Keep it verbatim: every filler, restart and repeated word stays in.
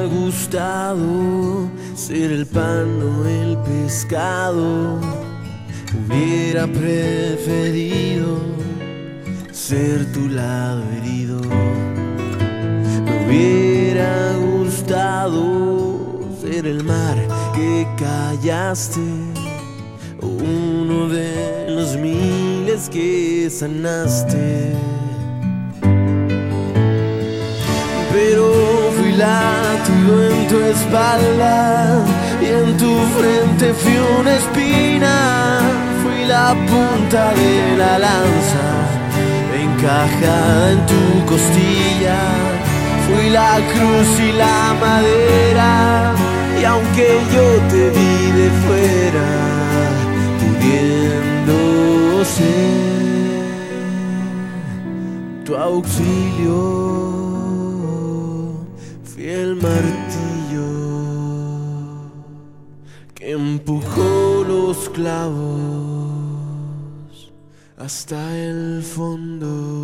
gustado ser el pan o el pescado. Hubiera preferido ser tu lado herido. Me hubiera gustado ser el mar que callaste, o uno de los miles que sanaste. Pero fui latido en tu espalda y en tu frente fui una espina. Fui la punta de la lanza encajada en tu costilla. Fui la cruz y la madera, y aunque yo te vi de fuera, pudiendo ser tu auxilio, fui el martillo que empujó los clavos hasta el fondo.